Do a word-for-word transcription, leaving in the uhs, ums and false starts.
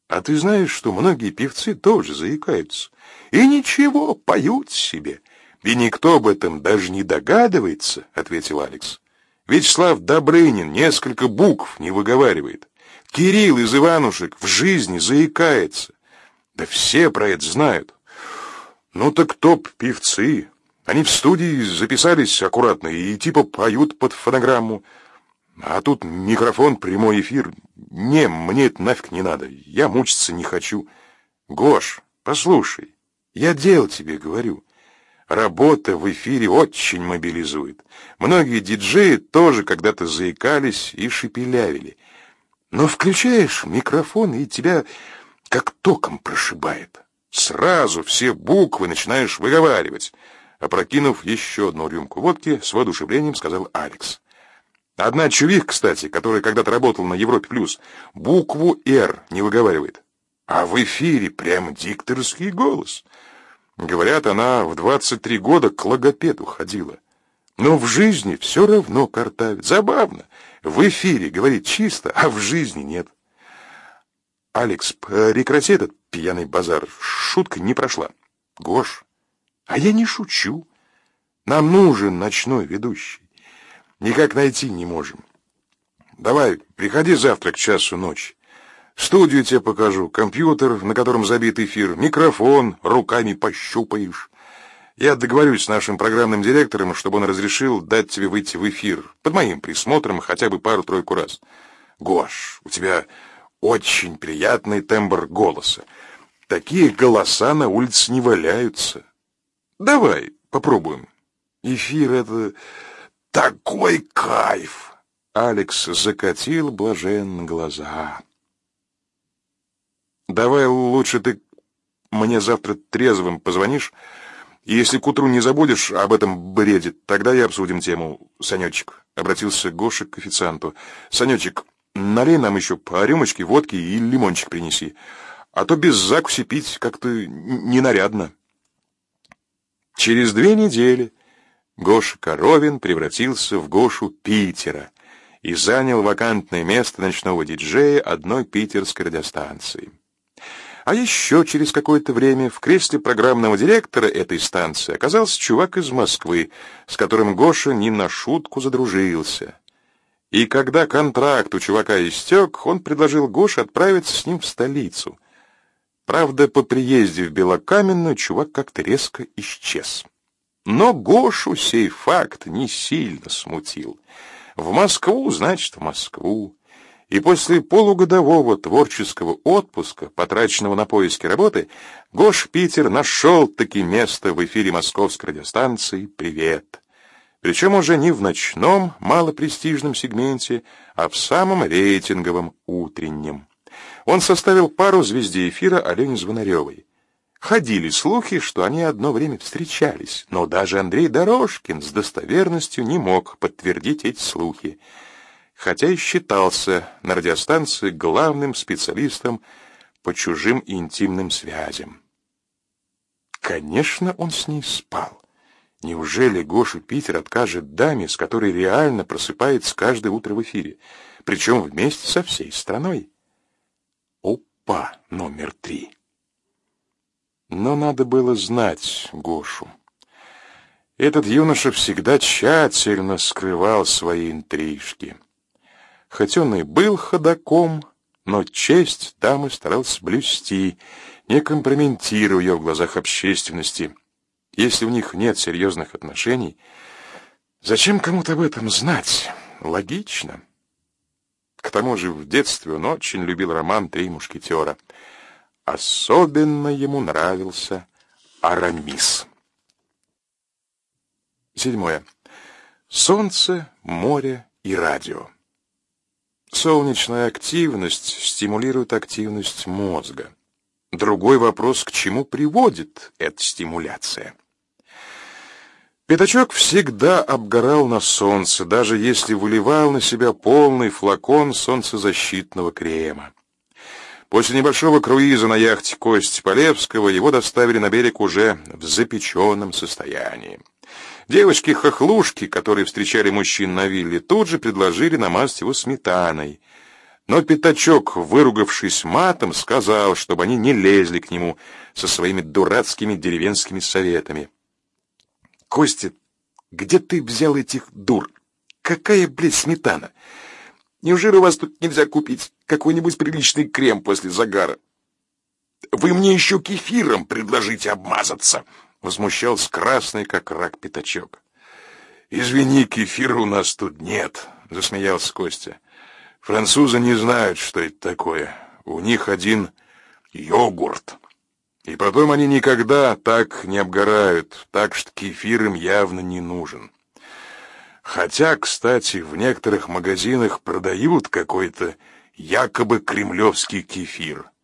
А ты знаешь, что многие певцы тоже заикаются? И ничего, поют себе. И никто об этом даже не догадывается, ответил Алекс. Вячеслав Добрынин несколько букв не выговаривает. Кирилл из Иванушек в жизни заикается. Да все про это знают. Ну так топ-певцы. Они в студии записались аккуратно и типа поют под фонограмму. А тут микрофон, прямой эфир. Не, мне это нафиг не надо. Я мучиться не хочу. Гош, послушай, я дело тебе говорю. Работа в эфире очень мобилизует. Многие диджеи тоже когда-то заикались и шепелявили. Но включаешь микрофон, и тебя как током прошибает. Сразу все буквы начинаешь выговаривать. Опрокинув еще одну рюмку водки, с воодушевлением сказал Алекс. Одна чувих, кстати, которая когда-то работала на Европе плюс, букву «Р» не выговаривает. А в эфире прямо дикторский голос. Говорят, она в двадцать три года к логопеду ходила. Но в жизни все равно картавит. Забавно. В эфире говорит чисто, а в жизни нет. Алекс, прекрати этот пьяный базар. Шутка не прошла. Гош, а я не шучу. Нам нужен ночной ведущий. Никак найти не можем. Давай, приходи завтра к часу ночи. Студию тебе покажу, компьютер, на котором забит эфир, микрофон, руками пощупаешь. Я договорюсь с нашим программным директором, чтобы он разрешил дать тебе выйти в эфир под моим присмотром хотя бы пару-тройку раз. Гош, у тебя очень приятный тембр голоса. Такие голоса на улице не валяются. Давай, попробуем. Эфир — это такой кайф. Алекс закатил блаженно глаза. Давай лучше ты мне завтра трезвым позвонишь, и если к утру не забудешь об этом бреде, тогда и обсудим тему. Санечек, обратился Гоша к официанту. Санечек, налей нам еще по рюмочке водки и лимончик принеси, а то без закуси пить как-то ненарядно. Через две недели Гоша Коровин превратился в Гошу Питера и занял вакантное место ночного диджея одной питерской радиостанции. А еще через какое-то время в кресле программного директора этой станции оказался чувак из Москвы, с которым Гоша не на шутку задружился. И когда контракт у чувака истек, он предложил Гоше отправиться с ним в столицу. Правда, по приезде в Белокаменную чувак как-то резко исчез. Но Гошу сей факт не сильно смутил. В Москву, значит, в Москву. И после полугодового творческого отпуска, потраченного на поиски работы, Гош Питер нашел-таки место в эфире московской радиостанции «Привет». Причем уже не в ночном, малопрестижном сегменте, а в самом рейтинговом утреннем. Он составил пару звезде эфира Алене Звонаревой. Ходили слухи, что они одно время встречались, но даже Андрей Дорожкин с достоверностью не мог подтвердить эти слухи, хотя и считался на радиостанции главным специалистом по чужим и интимным связям. Конечно, он с ней спал. Неужели Гоша Питер откажет даме, с которой реально просыпается каждое утро в эфире, причем вместе со всей страной? Опа, номер три. Но надо было знать Гошу. Этот юноша всегда тщательно скрывал свои интрижки. Хоть он и был ходоком, но честь дамы старался блюсти, не компрометируя ее в глазах общественности. Если у них нет серьезных отношений, зачем кому-то об этом знать? Логично. К тому же в детстве он очень любил роман «Три мушкетера». Особенно ему нравился Арамис. Седьмое. Солнце, море и радио. Солнечная активность стимулирует активность мозга. Другой вопрос, к чему приводит эта стимуляция. Пятачок всегда обгорал на солнце, даже если выливал на себя полный флакон солнцезащитного крема. После небольшого круиза на яхте Кости Полевского его доставили на берег уже в запеченном состоянии. Девочки-хохлушки, которые встречали мужчин на вилле, тут же предложили намазать его сметаной. Но Пятачок, выругавшись матом, сказал, чтобы они не лезли к нему со своими дурацкими деревенскими советами. «Костя, где ты взял этих дур? Какая, блядь, сметана? Неужели у вас тут нельзя купить какой-нибудь приличный крем после загара?» «Вы мне еще кефиром предложите обмазаться!» — возмущался красный, как рак, Пятачок. «Извини, кефира у нас тут нет», — засмеялся Костя. «Французы не знают, что это такое. У них один йогурт. И потом они никогда так не обгорают, так что кефир им явно не нужен. Хотя, кстати, в некоторых магазинах продают какой-то якобы кремлевский кефир.